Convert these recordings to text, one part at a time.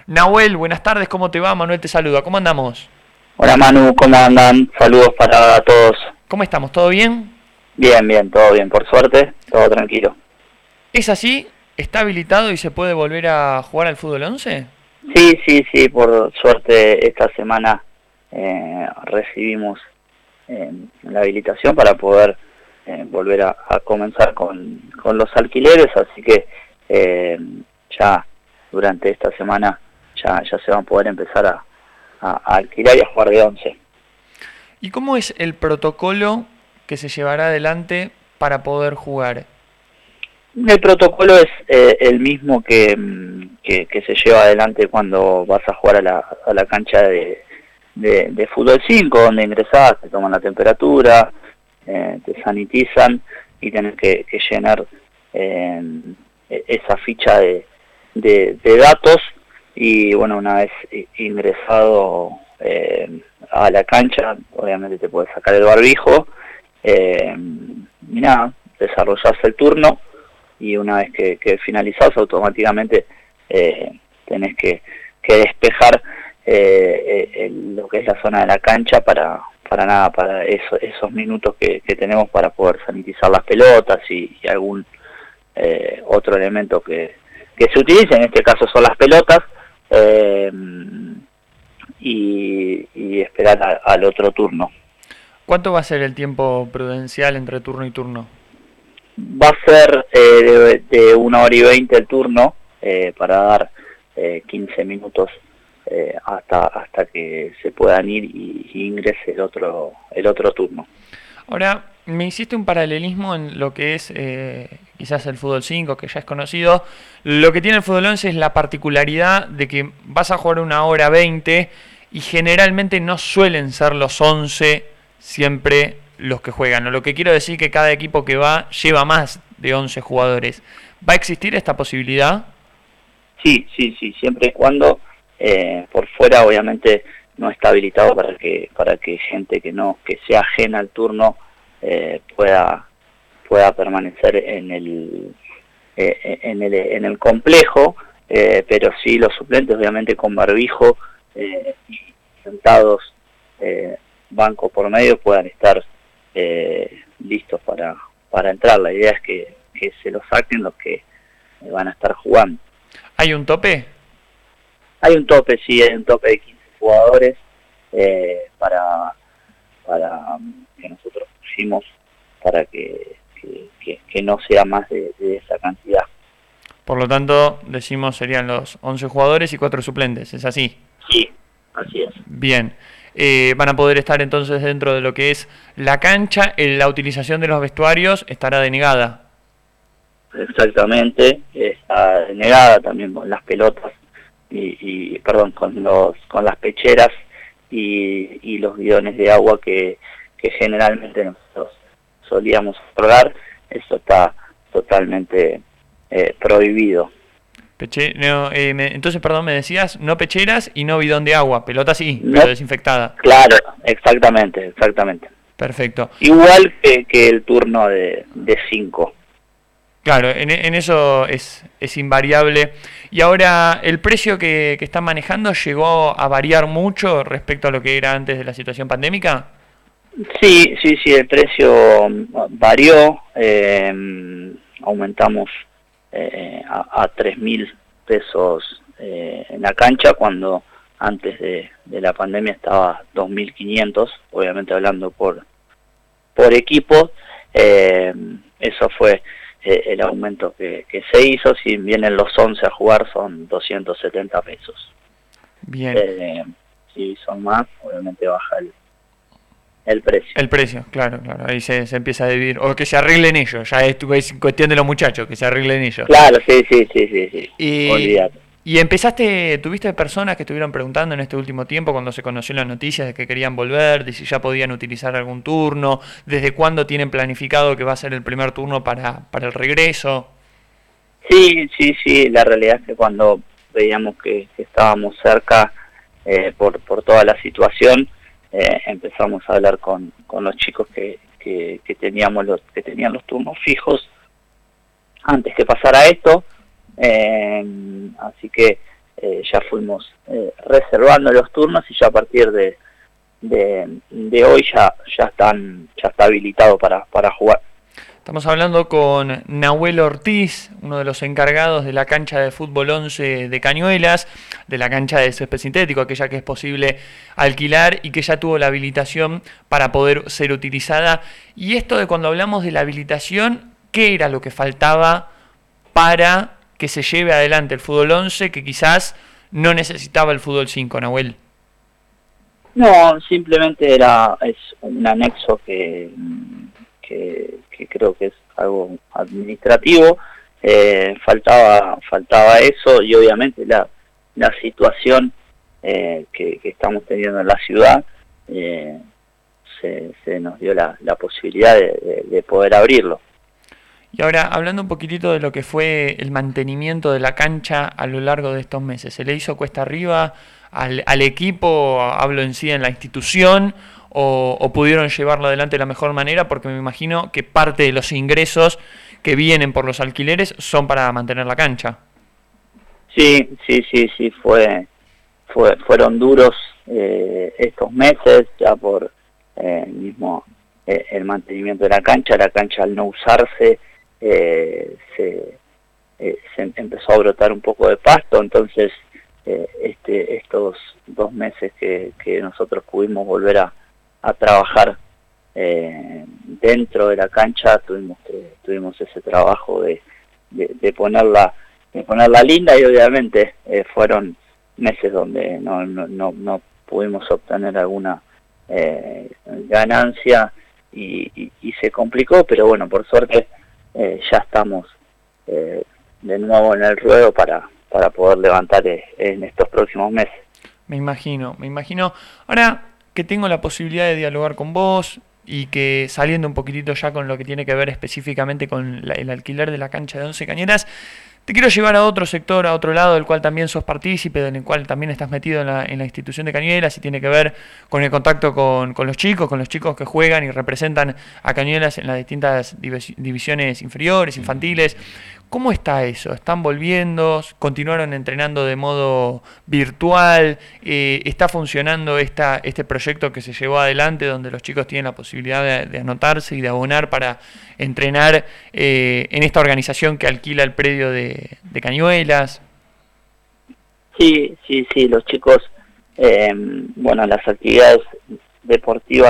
Nahuel, buenas tardes, ¿cómo te va? Manuel te saluda, ¿cómo andamos? Hola Manu, ¿cómo andan? Saludos para todos. ¿Cómo estamos? ¿Todo bien? Bien, todo bien, por suerte, todo tranquilo. ¿Es así? ¿Está habilitado y se puede volver a jugar al fútbol 11? Sí, por suerte esta semana recibimos la habilitación para poder volver a comenzar con los alquileres, así que ya durante esta semana ya se van a poder empezar a alquilar y a jugar de 11. ¿Y cómo es el protocolo que se llevará adelante para poder jugar? El protocolo es el mismo que se lleva adelante cuando vas a jugar a la cancha de fútbol 5, donde ingresás, te toman la temperatura, te sanitizan y tenés que llenar esa ficha de datos. Y bueno, una vez ingresado a la cancha, obviamente te puedes sacar el barbijo y nada, desarrollás el turno. Y una vez que finalizás, automáticamente tenés que despejar lo que es la zona de la cancha para esos minutos que tenemos para poder sanitizar las pelotas y algún otro elemento que se utilice. En este caso son las pelotas, y esperar al otro turno. ¿Cuánto va a ser el tiempo prudencial entre turno y turno? Va a ser de 1 hora y 20 el turno, para dar 15 minutos hasta que se puedan ir y ingrese el otro turno. Ahora, me hiciste un paralelismo en lo que es quizás el fútbol 5, que ya es conocido. Lo que tiene el fútbol 11 es la particularidad de que vas a jugar 1 hora 20 y generalmente no suelen ser los 11 siempre los que juegan. Lo que quiero decir que cada equipo que va lleva más de 11 jugadores. ¿Va a existir esta posibilidad? Sí, siempre y cuando por fuera obviamente no está habilitado para que gente que sea ajena al turno pueda permanecer en el complejo, pero sí los suplentes obviamente con barbijo y sentados banco por medio puedan estar listos para entrar. La idea es que se lo saquen los que van a estar jugando. ¿Hay un tope? Hay un tope, sí, hay un tope de 15 jugadores para que nosotros pusimos para que no sea más de esa cantidad. Por lo tanto, decimos serían los 11 jugadores y 4 suplentes, ¿es así? Sí, así es. Bien. Van a poder estar entonces dentro de lo que es la cancha. La utilización de los vestuarios estará denegada. Exactamente, está denegada también con las pelotas y perdón, con las pecheras y los bidones de agua que generalmente nosotros solíamos otorgar. Eso está totalmente prohibido. Entonces, perdón, me decías, no pecheras y no bidón de agua, pelota sí, No, pero desinfectada. Claro, exactamente. Perfecto. Igual que el turno de 5. Claro, en eso es invariable. Y ahora, ¿el precio que están manejando llegó a variar mucho respecto a lo que era antes de la situación pandémica? Sí, el precio varió, aumentamos a 3.000 pesos en la cancha, cuando antes de la pandemia estaba 2.500, obviamente hablando por equipo. Eso fue el aumento que se hizo. Si vienen los 11 a jugar son 270 pesos. Bien. Si son más, obviamente baja el precio. El precio, claro. Ahí se empieza a dividir. O que se arreglen ellos, ya es cuestión de los muchachos, que se arreglen ellos. Claro, sí. Olvídate. ¿Y tuviste personas que estuvieron preguntando en este último tiempo, cuando se conoció la noticia de que querían volver, de si ya podían utilizar algún turno, desde cuándo tienen planificado que va a ser el primer turno para el regreso? Sí, la realidad es que cuando veíamos que estábamos cerca por toda la situación, empezamos a hablar con los chicos que tenían los turnos fijos antes que pasara esto. Así que ya fuimos reservando los turnos y ya a partir de hoy ya está habilitado para jugar. Estamos hablando con Nahuel Ortiz, uno de los encargados de la cancha de fútbol 11 de Cañuelas, de la cancha de césped sintético, aquella que es posible alquilar y que ya tuvo la habilitación para poder ser utilizada. Y esto de cuando hablamos de la habilitación, ¿qué era lo que faltaba para que se lleve adelante el fútbol 11 que quizás no necesitaba el fútbol 5, Nahuel? No, simplemente es un anexo que creo que es algo administrativo. Faltaba eso, y obviamente la situación que estamos teniendo en la ciudad se nos dio la posibilidad de poder abrirlo. Y ahora, hablando un poquitito de lo que fue el mantenimiento de la cancha a lo largo de estos meses, ¿se le hizo cuesta arriba al equipo, hablo en sí en la institución, o pudieron llevarlo adelante de la mejor manera? Porque me imagino que parte de los ingresos que vienen por los alquileres son para mantener la cancha. Sí, fueron duros estos meses, ya por mismo el mantenimiento de la cancha al no usarse, se empezó a brotar un poco de pasto, entonces estos 2 meses que nosotros pudimos volver a trabajar dentro de la cancha, tuvimos ese trabajo de ponerla linda, y obviamente fueron meses donde no pudimos obtener alguna ganancia y se complicó, pero bueno, por suerte ya estamos de nuevo en el ruedo para poder levantar en estos próximos meses. Me imagino. Ahora que tengo la posibilidad de dialogar con vos y que saliendo un poquitito ya con lo que tiene que ver específicamente con el alquiler de la cancha de 11 Cañeras, te quiero llevar a otro sector, a otro lado del cual también sos partícipe, en el cual también estás metido en la institución de Cañuelas, y tiene que ver con el contacto con los chicos que juegan y representan a Cañuelas en las distintas divisiones inferiores, infantiles. ¿Cómo está eso? ¿Están volviendo? ¿Continuaron entrenando de modo virtual? ¿Está funcionando este proyecto que se llevó adelante, donde los chicos tienen la posibilidad de anotarse y de abonar para entrenar en esta organización que alquila el predio de Cañuelas? Sí, los chicos, las actividades deportivas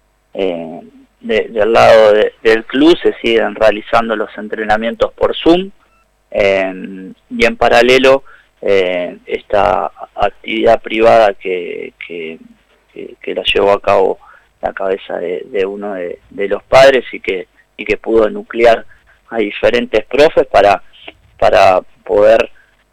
del lado del club se siguen realizando los entrenamientos por Zoom, y en paralelo esta actividad privada que la llevó a cabo la cabeza de uno de los padres y que pudo nuclear a diferentes profes para poder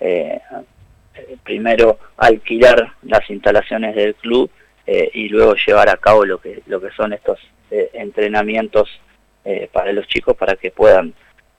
primero alquilar las instalaciones del club y luego llevar a cabo lo que son estos entrenamientos para los chicos, para que puedan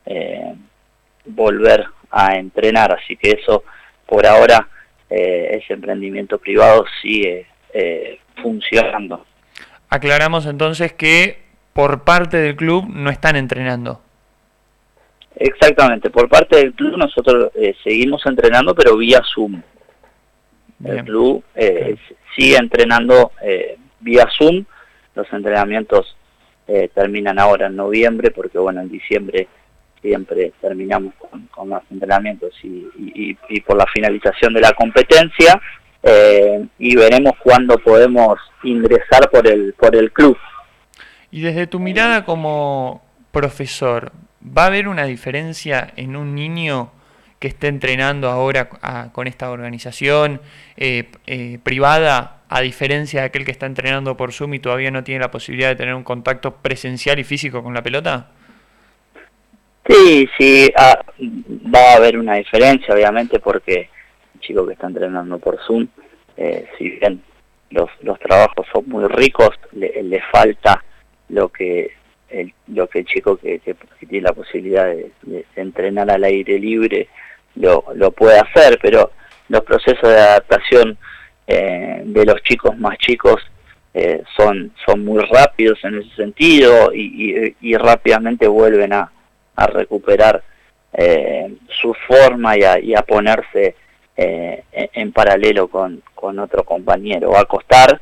volver a entrenar. Así que eso, por ahora, ese emprendimiento privado sigue funcionando. Aclaramos entonces que por parte del club no están entrenando. Exactamente, por parte del club nosotros seguimos entrenando, pero vía Zoom. Bien. El club sigue entrenando vía Zoom. Los entrenamientos terminan ahora en noviembre, porque bueno, en diciembre siempre terminamos con los entrenamientos y por la finalización de la competencia, y veremos cuándo podemos ingresar por el club. Y desde tu mirada como profesor, ¿va a haber una diferencia en un niño que esté entrenando ahora con esta organización privada, a diferencia de aquel que está entrenando por Zoom y todavía no tiene la posibilidad de tener un contacto presencial y físico con la pelota? Sí, va a haber una diferencia, obviamente, porque el chico que está entrenando por Zoom, si bien los trabajos son muy ricos, le falta lo que el chico que tiene la posibilidad de entrenar al aire libre lo puede hacer, pero los procesos de adaptación de los chicos más chicos son muy rápidos en ese sentido, y rápidamente vuelven a recuperar su forma y a ponerse en paralelo con otro compañero. Va a costar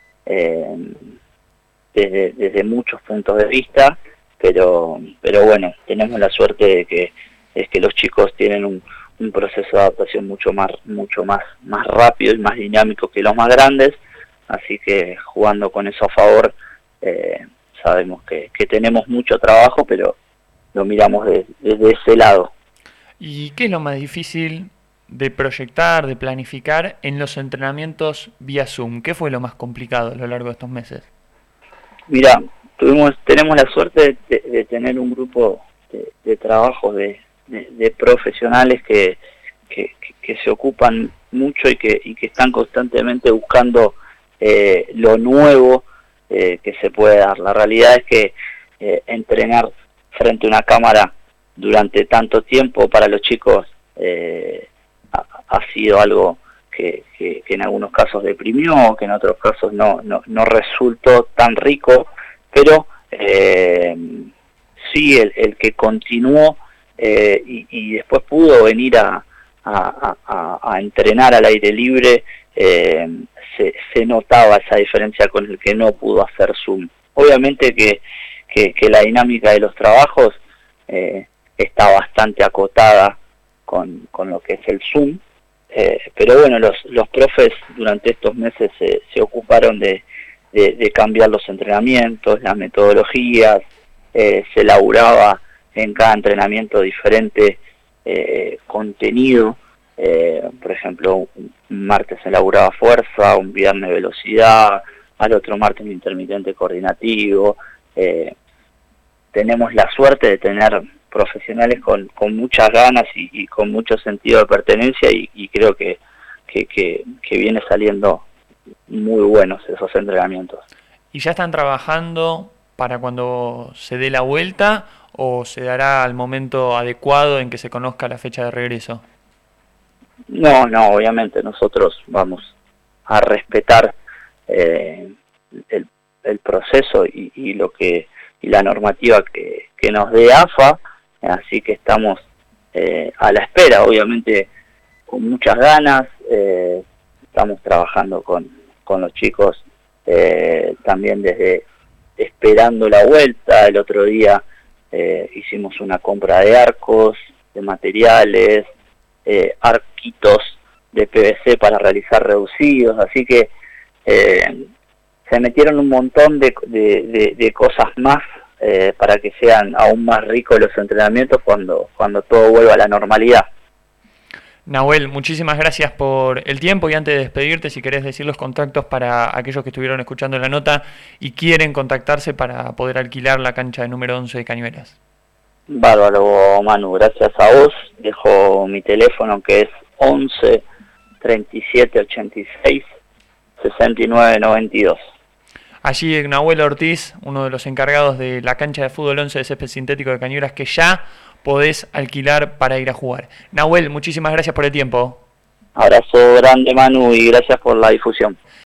desde muchos puntos de vista, pero bueno, tenemos la suerte de que es que los chicos tienen un proceso de adaptación mucho más rápido y más dinámico que los más grandes, así que jugando con eso a favor, sabemos que tenemos mucho trabajo, pero lo miramos desde ese lado. ¿Y qué es lo más difícil de proyectar, de planificar en los entrenamientos vía Zoom? ¿Qué fue lo más complicado a lo largo de estos meses? Mira, tenemos la suerte de tener un grupo de trabajo de profesionales que se ocupan mucho y que están constantemente buscando lo nuevo que se puede dar. La realidad es que entrenar frente a una cámara durante tanto tiempo para los chicos ha sido algo que en algunos casos deprimió, que en otros casos no resultó tan rico, pero sí el que continuó y después pudo venir a entrenar al aire libre, se notaba esa diferencia con el que no pudo hacer Zoom. Obviamente que la dinámica de los trabajos está bastante acotada con lo que es el Zoom, pero bueno, los profes durante estos meses se ocuparon de cambiar los entrenamientos, las metodologías, se elaboraba en cada entrenamiento diferente contenido. Por ejemplo, un martes se elaboraba fuerza, un viernes velocidad, al otro martes un intermitente coordinativo. Tenemos la suerte de tener profesionales con muchas ganas y con mucho sentido de pertenencia, y creo que viene saliendo muy buenos esos entrenamientos. ¿Y ya están trabajando para cuando se dé la vuelta o se dará al momento adecuado en que se conozca la fecha de regreso? No, obviamente nosotros vamos a respetar el proceso y la normativa que nos dé AFA, así que estamos a la espera, obviamente con muchas ganas. Estamos trabajando con los chicos también desde esperando la vuelta. El otro día hicimos una compra de arcos, de materiales, arquitos de PVC para realizar reducidos, así que se metieron un montón de cosas más para que sean aún más ricos los entrenamientos cuando todo vuelva a la normalidad. Nahuel, muchísimas gracias por el tiempo, y antes de despedirte, si querés decir los contactos para aquellos que estuvieron escuchando la nota y quieren contactarse para poder alquilar la cancha de número 11 de Cañuelas. Bárbaro, Manu, gracias a vos. Dejo mi teléfono, que es 11 37 86 69 92. Allí Nahuel Ortiz, uno de los encargados de la cancha de fútbol 11 de césped sintético de Cañuelas, que ya podés alquilar para ir a jugar. Nahuel, muchísimas gracias por el tiempo. Abrazo grande, Manu, y gracias por la difusión.